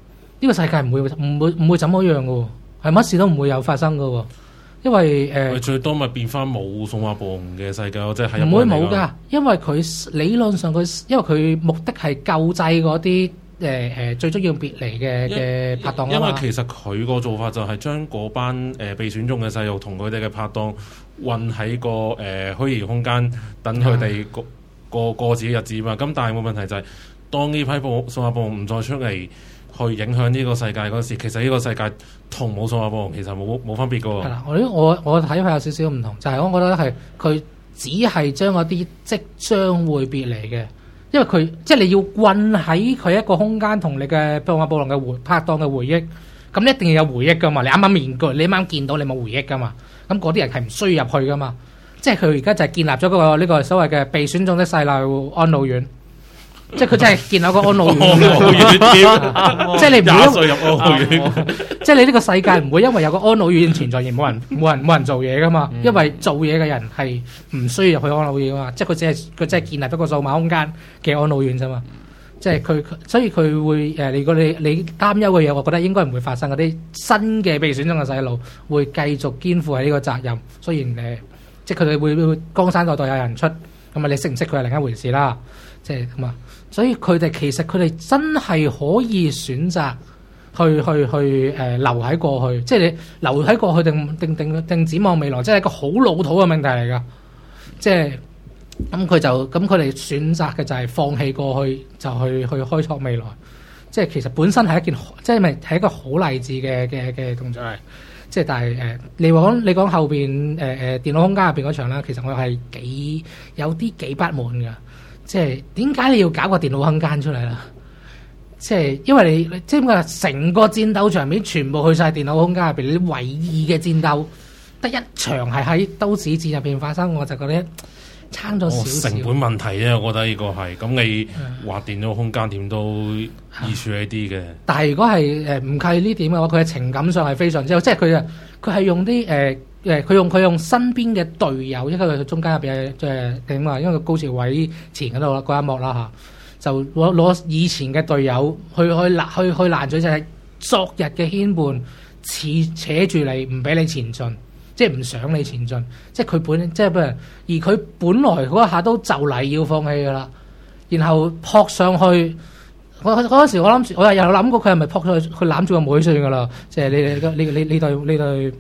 呢個世界唔會怎麼樣嘅喎，係乜事都唔會有發生嘅喎。因為最多咪變翻冇數碼暴龍嘅世界，即係唔會冇㗎，因為佢理論上因為佢目的係救濟嗰啲最終要別離嘅拍檔啊嘛。 因為其實佢個做法就係將嗰班被選中嘅細路同佢哋嘅拍檔混喺個虛擬空間，等佢哋過自己日子嘛。咁但係冇問題就係，當呢批數碼暴龍唔再出嚟去影響呢個世界嗰時，其實呢個世界同冇數碼暴龍其實冇分別噶喎。 係啦，我睇法有少少唔同，就係我覺得係佢只係將嗰啲即將會別離嘅，因為佢即係你要困喺佢一個空間同你嘅數碼暴龍嘅拍檔嘅回憶，咁你一定要有回憶噶嘛。你啱啱面具，你啱啱見到你冇回憶噶嘛，咁嗰啲人係唔需要入去噶嘛。即係佢而家就係建立咗呢個所謂嘅被選中的細路安老院。即係佢真係建立個安老院，即係你唔會20歲入安老院，即係你呢個世界唔會因為有個安老院存在而冇人做嘢噶嘛？因為做嘢嘅人係唔需要入去安老院噶嘛？即係佢只係建立咗個數碼空間嘅安老院啫嘛。即係所以佢會如果你擔憂嘅嘢，我覺得應該唔會發生。嗰啲新嘅被選中嘅細路會繼續肩負喺呢個責任。雖然即係佢哋會江山代代有人出，咁啊你識唔識佢係另一回事啦。即係咁啊。所以佢哋其實佢哋真係可以選擇去留喺過去，即係你留喺過去定展望未來，即係一個好老土嘅命題嚟㗎。即係佢哋選擇嘅就係放棄過去，就去開拓未來。即係其實本身係一件即係咪係一個好勵志嘅動作嚟。即係但係你講後邊電腦空間入邊嗰場啦，其實我係有啲幾不滿㗎。即係點解你要搞個電腦空間出嚟啦？即係因為你即係點解成個戰鬥場面全部去晒電腦空間入邊，你唯二嘅戰鬥得一場係喺都市戰入邊發生，我就覺得差咗少少。 成本問題啫，我覺得呢個係咁你話電腦空間點都易處理啲嘅。 但係如果係唔計呢點嘅話，佢嘅情感上係非常之好，即係佢係用啲佢用身邊嘅隊友，因為佢中間入邊點啊？因為個高潮位前嗰度嗰一幕啦嚇，就攞以前嘅隊友去攔住，就係昨日嘅牽絆，扯住你唔俾你前進，即係唔想你前進，即係佢即係譬如，而佢本來嗰一下都就嚟要放棄噶啦，然後撲上去。嗰時我又諗過佢係咪撲上去攬住個妹算噶啦，即係呢對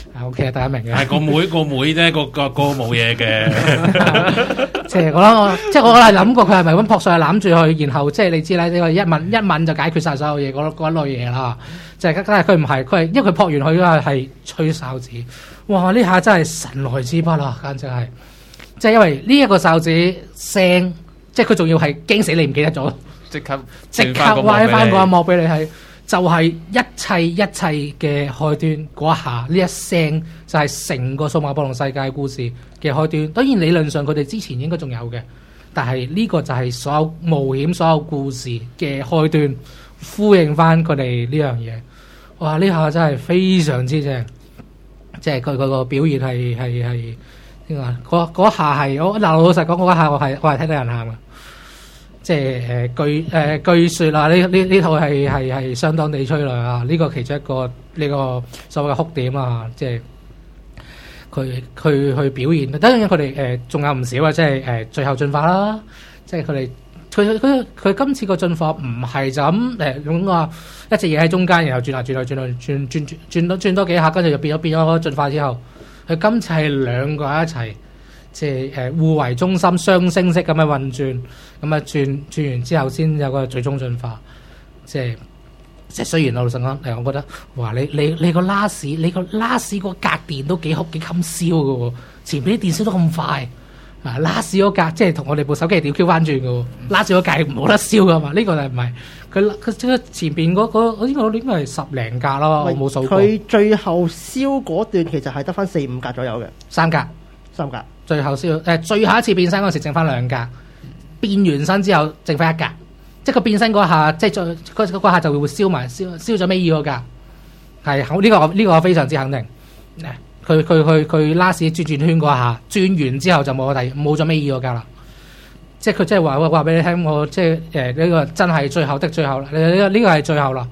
OK 大家明嘅。 係個妹啫，個冇嘢嘅。 即係我係諗過佢係咪咁撲上去攬住佢，然後即係你知啦，呢個一吻就解決晒所有嘢嗰一類嘢啦。即係但係佢唔係，佢係因為佢撲完佢係吹哨子，哇！呢下真係神來之筆啊，簡直係。即係因為呢一個哨子聲，即係佢仲要係驚死你唔記得咗。 即刻歪翻嗰一幕俾你睇，就係一切嘅開端嗰一下，呢一聲就係成個數碼暴龍世界故事嘅開端。當然理論上佢哋之前應該仲有嘅，但係呢個就係所有冒險、所有故事嘅開端，呼應翻佢哋呢樣嘢。哇！呢下真係非常之正，即係佢個表現係點啊？嗰下係我老實講，嗰一下我係睇到人喊嘅。即係據說啊，呢套係相當地催淚啊！呢個其中一個呢個所謂嘅哭點啊，即係佢去表現。當然佢哋仲有唔少啊，即係最後進化啦。即係佢今次個進化唔係就咁咁話一隻嘢喺中間，然後轉多幾下，跟住就變咗進化之後，佢今次係兩個一齊。即係互為中心雙星式咁樣運轉，咁啊轉完之後先有個最終進化。即係雖然老實講，我覺得哇你個拉屎個格電都幾襟燒㗎喎，前邊啲電燒都咁快啊！拉屎嗰格即係同我哋部手機係調 Q 翻轉㗎喎，拉屎嗰格冇得燒㗎嘛？呢個就唔係佢前邊嗰呢個應該係10零格咯，我冇數過。 佢最後燒嗰段其實係得翻4-5格左右嘅 ，3格。最後最後一次變身嗰時剩翻2格，變完身之後剩翻1格，即係佢變身嗰下，即係嗰下就會燒咗尾二嗰格，係呢個我非常之肯定。佢拉屎轉圈嗰下，轉完之後就冇咗尾二嗰格啦。即係佢即係話俾你聽，我即係呢個真係最後的最後啦，呢個係最後啦。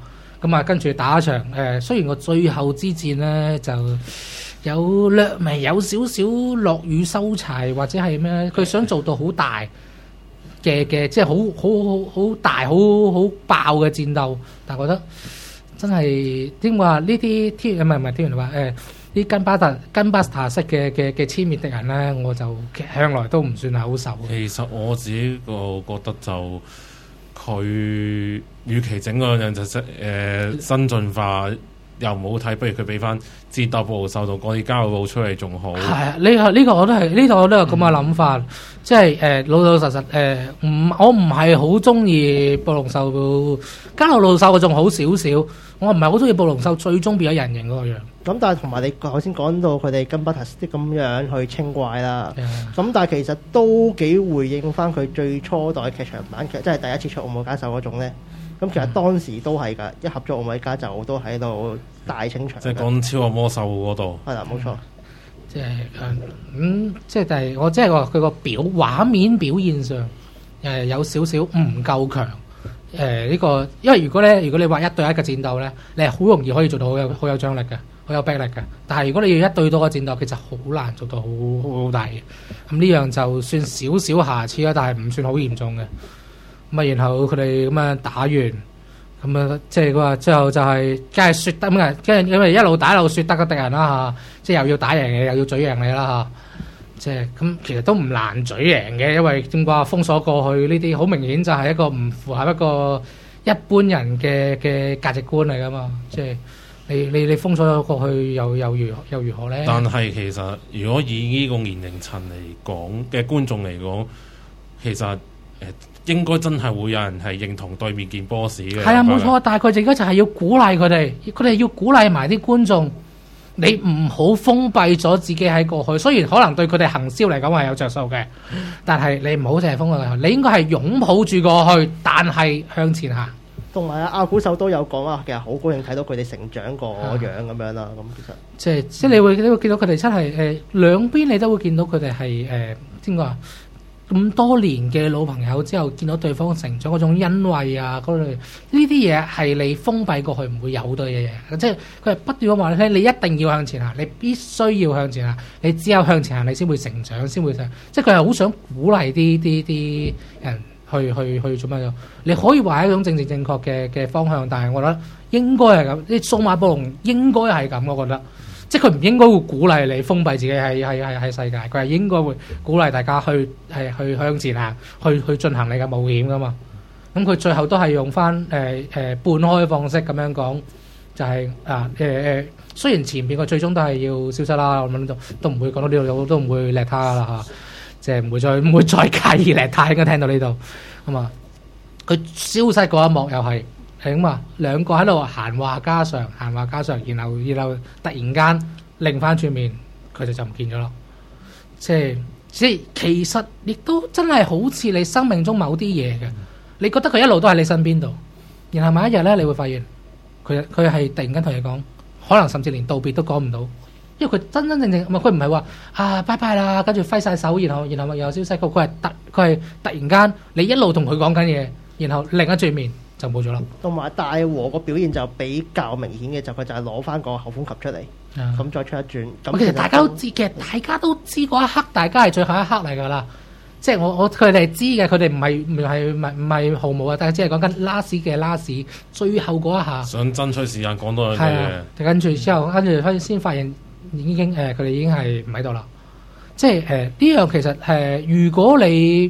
咁啊跟住打一場雖然個最後之戰咧就有略微有少少落雨收柴或者係咩，佢想做到好大嘅即係好大好爆嘅戰鬥，但係覺得真係點話呢啲唔係天元話啲跟巴斯塔式嘅殲滅敵人咧，我就向來都唔算係好受。 其實我自己覺得就佢與其整嗰樣就新進化又唔好睇，不如佢俾翻戰鬥部受到嗰啲交互出嚟仲好。係啊， 呢個我都係有咁嘅諗法，即係老老實實我唔係好中意暴龍獸，加老獸嘅仲好少少，我唔係好中意暴龍獸最終變咗人形嗰個樣。 咁但係同埋你頭先講到佢哋跟巴塔斯啲咁樣去清怪啦，咁但係其實都幾回應翻佢最初代劇場版劇，即係第一次出奧姆加獸嗰種咧。咁其實當時都係㗎，一合咗奧米加就都喺度大清場。 即係講超惡魔獸嗰度。係啦，冇錯。 即係但係我即係話佢個畫面表現上有少少唔夠強。呢個因為如果你話1對1嘅戰鬥咧，你係好容易可以做到好有張力嘅，好有逼力嘅。但係如果你要1對多嘅戰鬥，其實好難做到好大嘅。咁呢樣就算少少瑕疵啦，但係唔算好嚴重嘅。咁啊，然後佢哋咁樣打完，咁啊，即係佢話最後就係梗係雪得咁啊，跟住因為一路打一路雪得個敵人啦嚇，即係又要打贏你，又要嘴贏你啦嚇，即係咁其實都唔難嘴贏嘅，因為點講封鎖過去呢啲好明顯就係一個唔符合一個一般人嘅價值觀嚟噶嘛，即係你封鎖咗過去又如何咧？ 但係其實如果以呢個年齡層嚟講嘅觀眾嚟講，其實應該真係會有人係認同對面見 boss 嘅。係啊，冇錯。但係佢哋而家就係要鼓勵佢哋要鼓勵埋啲觀眾，你唔好封閉咗自己喺過去。雖然可能對佢哋行銷嚟講係有着數嘅，但係你唔好淨係封閉佢，你應該係擁抱住過去，但係向前行。同埋阿古獸都有講啊，其實好高興睇到佢哋成長個樣咁樣啦。咁其實即係你會見到佢哋真係兩邊你都會見到佢哋係點講啊？咁多年嘅老朋友之後，見到對方成長嗰種欣慰啊，嗰類呢啲嘢係你封閉過去唔會有嘅嘢，即係佢係不斷咁話你聽，你一定要向前行，你必須要向前行，你只有向前行，你先會成長，先會成。即係佢係好想鼓勵啲人去做乜嘢？你可以話係一種政治正確嘅方向，但係我覺得應該係咁。啲數碼暴龍應該係咁，我覺得。即係佢唔應該會鼓勵你封閉自己喺世界，佢係應該會鼓勵大家去向前行，去進行你嘅冒險噶嘛。咁佢最後都係用翻半開放式咁樣講，就係雖然前邊個最終都係要消失啦，我諗都唔會講到呢度，都唔會叻他啦嚇，即係唔會再介意叻他，應該聽到呢度咁啊。佢消失嗰一幕又係。係咁啊，兩個喺度閒話家常，然後突然間擰翻轉面，佢哋就唔見咗咯。即係其實亦都真係好似你生命中某啲嘢嘅，你覺得佢一路都喺你身邊度，然後某一日咧，你會發現佢係突然間同你講，可能甚至連道別都講唔到，因為佢真真正正佢唔係話拜拜啦，跟住揮晒手，然後又消失，佢係突然間你一路同佢講緊嘢，然後另一轉面。就冇咗啦。同埋大和個表現就比較明顯嘅，佢就係攞翻個後風球出嚟，咁再出一轉。咁其實大家都知嘅，大家都知嗰一刻，大家係最後一刻嚟㗎啦。即係我佢哋知嘅，佢哋唔係毫無啊，但係只係講緊 last 嘅 last 最後嗰一下。想爭取時間講多兩句嘅。跟住之後，先發現已經佢哋已經係唔喺度啦。即係呢樣其實如果你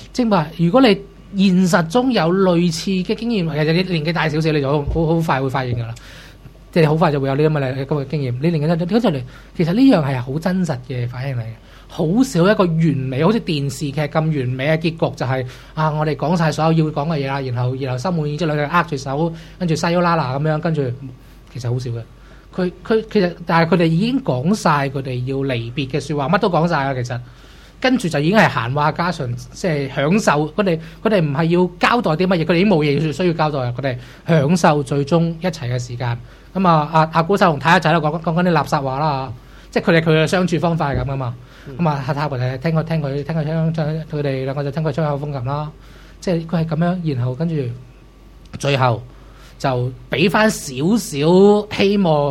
現實中有類似嘅經驗，其實你年紀大少少，你就好快會發現㗎啦。即係好快就會有呢咁嘅經驗。你年紀大，跟住其實呢樣係好真實嘅反應嚟嘅。好少一個完美，好似電視劇咁完美嘅結局，就係我哋講晒所有要講嘅嘢啦，然後心滿意足，兩隻握住手，跟住西歐拉拉咁樣，跟住其實好少嘅。佢其實，但係佢哋已經講晒佢哋要離別嘅説話，乜都講晒啦，其實。跟住就已經係閒話家常，即係享受。佢哋唔係要交代啲乜嘢，佢哋已經冇嘢需要交代。佢哋享受最終一齊嘅時間。咁阿古獸同太一仔啦，講緊啲垃圾話啦，即係佢哋嘅相處方法係咁噶嘛。咁太一仔聽佢哋兩個就聽佢吹口風琴啦。即係佢係咁樣，然後跟住最後就俾翻少少希望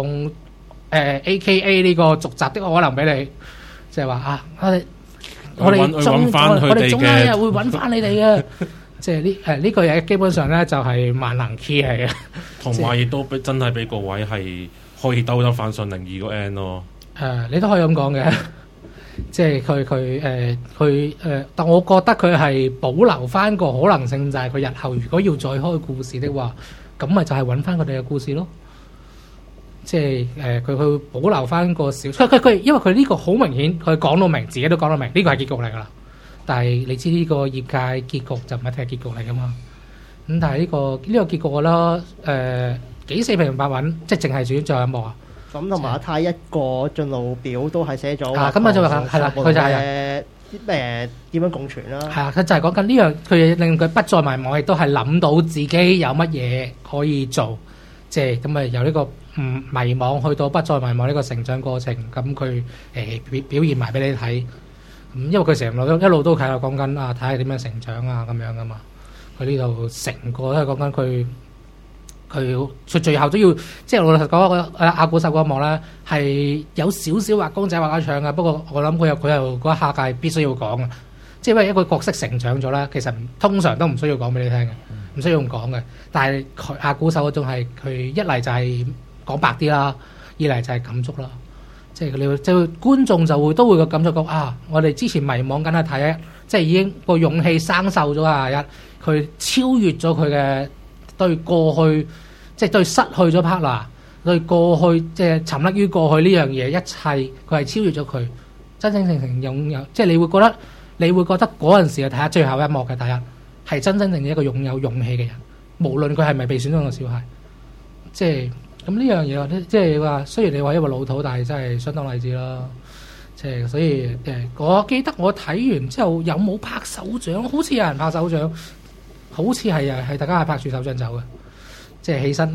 AKA 呢個續集的可能俾你，即係話啊，我哋終有一日會揾翻你哋嘅。即係呢個嘢基本上咧就係萬能 key 嚟嘅， 同埋亦都真係俾個位係可以兜得翻上02個 N 咯。 你都可以咁講嘅，即係佢但我覺得佢係保留翻個可能性，就係佢日後如果要再開故事的話，咁咪就係揾翻佢哋嘅故事咯。即係佢會保留翻個小，佢因為佢呢個好明顯，佢講到明，自己都講到明，呢個係結局嚟噶啦。但係你知呢個業界結局就唔係睇結局嚟噶嘛？咁但係呢個結局我覺得幾四平八穩，即係淨係主最後一幕啊！ 咁同埋阿太一個進路表都係寫咗咁就係啦，佢就係點樣共存啦。 係啊，佢就係講緊呢樣，佢令佢不再迷惘，亦都係諗到自己有乜嘢可以做，即係咁啊由呢個迷惘去到不再迷惘呢個成長過程，咁佢表現埋俾你睇。因為佢成一路都喺度講緊睇下點樣成長啊咁樣噶嘛，佢呢度成個都係講緊佢最後都要，即係老實講阿古獸嗰一幕咧係有少少畫公仔畫家腸嘅，不過我諗佢又嗰一下係必須要講嘅，即係因為一個角色成長咗啦，其實通常都唔需要講俾你聽嘅，唔需要咁講嘅，但係阿古獸嗰種係佢一嚟就係講白啲啦，二嚟就係感觸啦。即係你就觀眾都會個感覺講我哋之前迷惘緊阿太一，即係已經個勇氣生鏽咗阿一，佢超越咗佢嘅對過去，即係對失去咗 partner， 對過去即係沉溺於過去呢樣嘢一切，佢係超越咗佢，真真正正擁有，即係你會覺得嗰陣時嘅太一最後一幕嘅太一係真真正正一個擁有勇氣嘅人，無論佢係咪被選中嘅小孩，即係。咁呢樣嘢即係話，雖然你話一個老土，但係真係相當勵志啦。即係所以我記得我睇完之後有冇拍手掌？好似有人拍手掌，好似係大家係拍住手掌走嘅。即係起身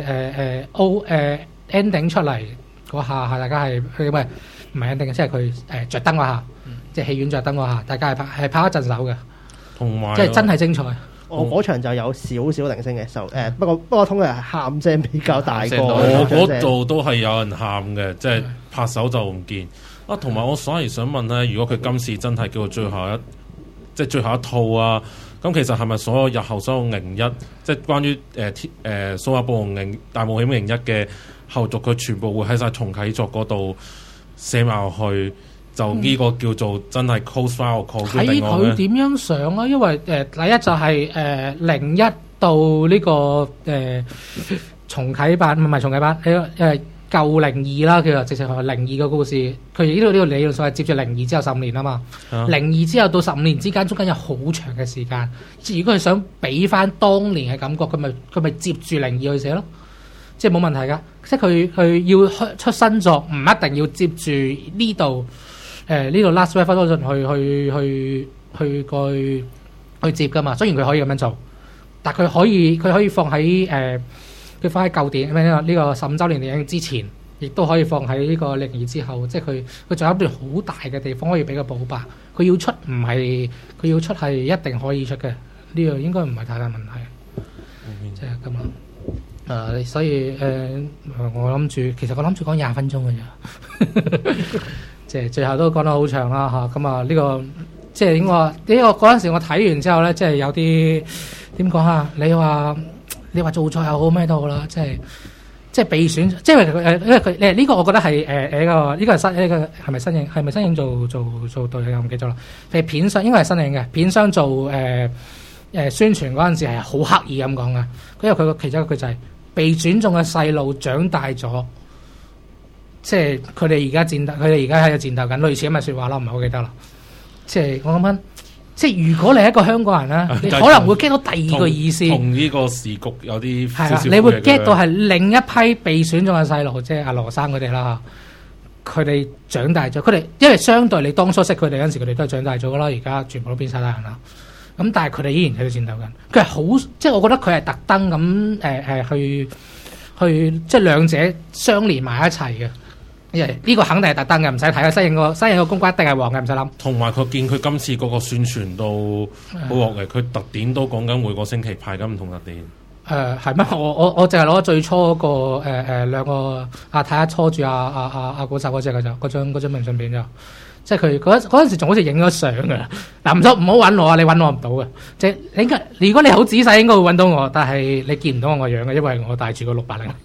ending 出嚟嗰下係大家係唔係 ending，即係佢着燈嗰下，即係戲院着燈嗰下，大家係拍一陣手嘅， 同埋即係真係精彩。 我嗰場就有少少零星嘅，就不過通常係喊聲比較大個。 我嗰度都係有人喊嘅，即係拍手就唔見。同埋我反而想問咧，如果佢今次真係叫做最後一套啊，咁其實係咪所有日後所有01，即係關於數碼暴龍大冒險01嘅後續，佢全部會喺晒重啟作嗰度寫埋落去？就呢個叫做真係 close file 睇佢點樣上啊？因為第一就係01到呢個重啟版，唔係重啟版，舊02啦，叫做直情係02個故事。佢呢度理論上係接住02之後15年啊嘛。02之後到15年之間，中間有好長嘅時間。如果佢想俾翻當年嘅感覺，佢咪接住02去寫咯，即係冇問題噶。即係佢要出新作，唔一定要接住呢度。呢度 Last Revolution 去接噶嘛？雖然佢可以咁樣做，但佢可以放喺佢放喺舊電呢個15週年電影之前，亦都可以放喺呢個02之後。即係佢仲有一段好大嘅地方可以俾佢補白。佢要出唔係佢要出係一定可以出嘅，呢個應該唔係太大問題。即係咁啊！所以我諗住講20分鐘嘅咋。即係最後都講得好長啦嚇，咁啊呢個即係點講啊？呢個嗰陣時我睇完之後咧，即係有啲點講啊？你話做錯又好咩都好啦，即係被選，即係因為佢呢個我覺得係呢個係新呢個係咪新影？係咪新影做對嘅？我唔記得啦。係片商應該係新影嘅，片商做宣傳嗰陣時係好刻意咁講嘅，因為佢個其中一句就係被選中嘅細路長大咗。即係佢哋而家喺度戰鬥緊，類似咁嘅説話啦，唔係好記得啦。即係我諗緊，即係如果你係一個香港人咧，你可能會 get 到第二個意思，同呢個時局有啲係啦，你會 get 到係另一批被選中嘅細路，即係阿羅生佢哋啦。佢哋長大咗，佢哋因為相對你當初識佢哋嗰陣時，佢哋都係長大咗噶啦。而家全部都變晒大人啦。咁但係佢哋依然喺度戰鬥緊。佢係好，即係我覺得佢係特登咁去即係兩者相連埋一齊嘅。呢個肯定係特登嘅，唔使睇啊！新影個公關一定係黃嘅，唔使諗。 同埋佢見佢今次嗰個宣傳都好惡嘅，佢特典都講緊每個星期派緊唔同特典。 係咩？我淨係攞最初嗰個兩個阿太拖住阿古手嗰隻嘅就嗰張明信片就，即係佢嗰陣時仲好似影咗相㗎。嗱唔好揾我啊！你揾我唔到嘅，即係你應該如果你好仔細應該會揾到我，但係你見唔到我個樣嘅，因為我戴住個680。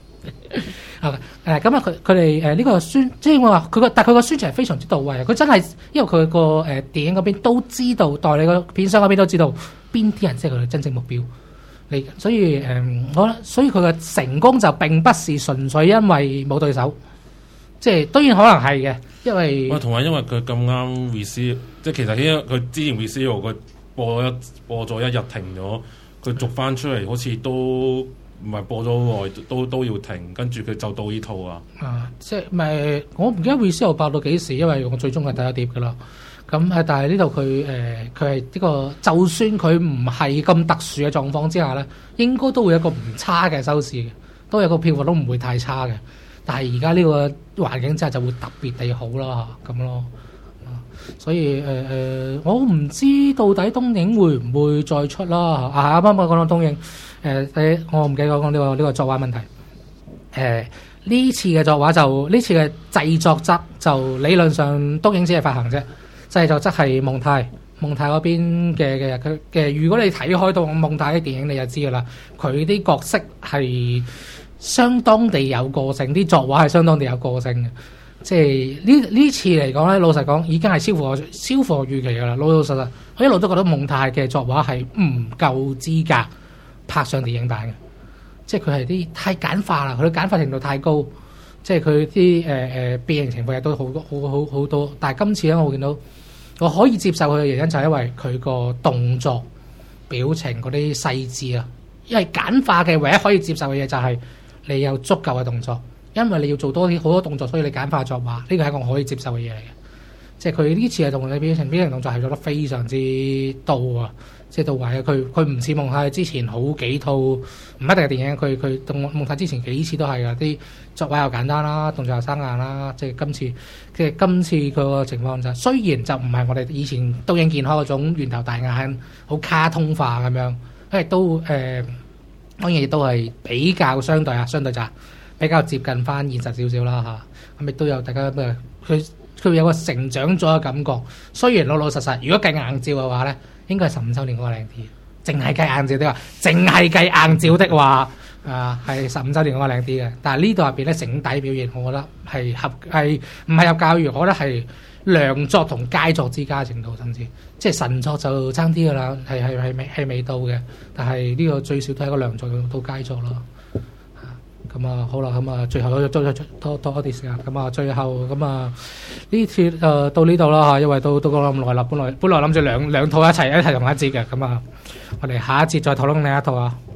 咁啊佢哋呢個宣，即係我話但係佢個宣傳係非常之到位啊！佢真係因為佢個電影嗰邊都知道，代理個片商嗰邊都知道邊啲人先係佢哋真正目標。所以所以佢嘅成功就並不是純粹因為冇對手，即係當然可能係嘅，因為同埋因為佢咁啱 resume， 即係其實因為佢之前 resume 佢播咗一日停咗，佢續翻出嚟好似都唔係播咗好耐，都要停，跟住佢就到呢套啊。 即係咪我唔記得 resume 爆到幾時，因為我最終係第一碟噶啦。咁但係呢度佢係呢個，就算佢唔係咁特殊嘅狀況之下咧，應該都會有一個唔差嘅收視嘅，都有個票房都唔會太差嘅。但係而家呢個環境之下就會特別地好啦，咁咯。所以我唔知到底東映會唔會再出啦。啱啱我講到東映，我唔記得講呢個作畫問題。呢次嘅作畫就呢次嘅製作則就理論上東映只係發行啫。製作則係蒙太嗰邊嘅。如果你睇開到蒙太嘅電影，你就知㗎啦。佢啲角色係相當地有個性，啲作畫係相當地有個性嘅。即係呢次嚟講咧，老實講已經係超乎我預期㗎啦。老實，我一路都覺得蒙太嘅作畫係唔夠資格拍上電影版嘅。即係佢係啲太簡化啦，佢簡化程度太高。即係佢啲變形情況亦都好多。但係今次咧，我見到。我可以接受佢嘅原因就係因為佢個動作、表情嗰啲細緻啊，因為簡化嘅唯一可以接受嘅嘢就係你有足夠嘅動作，因為你要做多啲好多動作，所以你簡化作畫，呢個係一個我可以接受嘅嘢嚟嘅。即係佢呢次係同你表情動作係做得非常之到啊，即係到位啊！佢唔似蒙太之前好幾套唔一定係電影，佢同蒙太之前幾次都係啊，啲作畫又簡單啦，動作又生硬啦。即係今次佢個情況就雖然就唔係我哋以前東映健康嗰種圓頭大眼好卡通化咁樣，因為都當然亦都係比較相對就比較接近翻現實少少啦嚇。咁亦都有大家佢有個成長咗嘅感覺。雖然老實，如果計硬照嘅話咧，應該係15週年嗰個靚啲。淨係計硬照的話，係15週年嗰個靚啲嘅。但係呢度入邊咧，整體表現，我覺得係唔係入教育，我覺得係良作同佳作之間程度，甚至即係神作就爭啲噶啦，係未到嘅。但係呢個最少都係一個良作到佳作咯。咁啊好啦，咁啊最後多啲時間，咁啊最後咁啊呢次到呢度啦嚇，因為都講咁耐啦，本來諗住兩套一齊同一節嘅，咁啊我哋下一節再討論另一套啊。